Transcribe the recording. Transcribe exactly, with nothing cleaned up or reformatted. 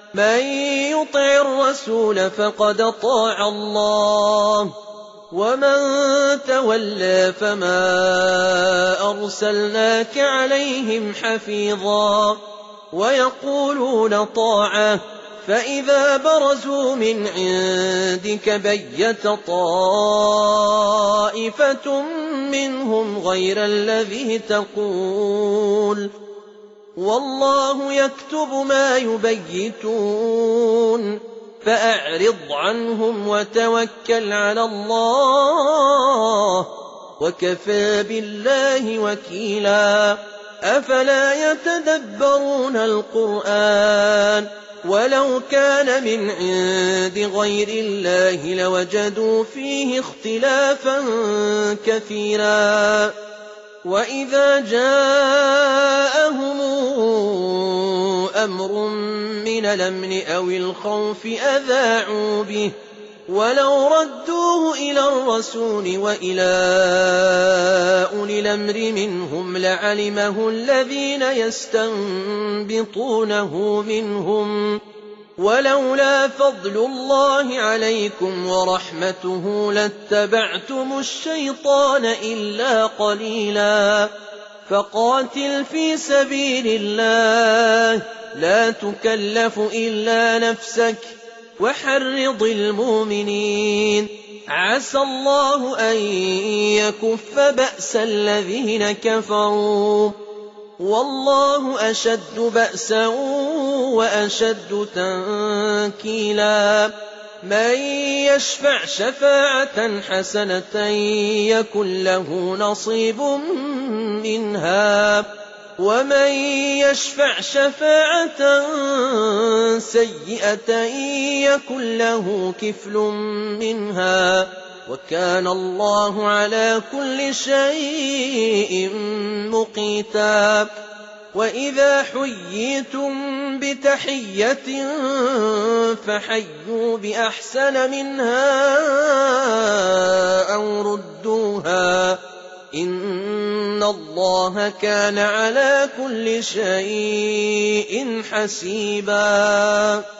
من يطع الرسول فقد أطاع الله ومن تولى فما أرسلناك عليهم حفيظا ويقولون طاعة فإذا برزوا من عندك بيت طائفة منهم غير الذي تقول والله يكتب ما يبيتون فأعرض عنهم وتوكل على الله وكفى بالله وكيلا أفلا يتدبرون القرآن ولو كان من عند غير الله لوجدوا فيه اختلافا كثيرا وإذا جاءهم أمر من الأمن أو الخوف أذاعوا به ولو ردوه إلى الرسول وإلى أولي الأمر منهم لعلمه الذين يستنبطونه منهم ولولا فضل الله عليكم ورحمته لاتبعتم الشيطان إلا قليلا فقاتل في سبيل الله لا تكلف إلا نفسك وحرض المؤمنين عسى الله أن يكف بأس الذين كفروا والله أشد بأسا وأشد تنكيلا من يشفع شفاعة حسنة يكن له نصيب منها ومن يشفع شفاعة سيئة يكن له كفل منها وكان الله على كل شيء مقيتا وإذا حييتم بتحية فحيوا بأحسن منها أو ردوها إن الله كان على كل شيء حسيبا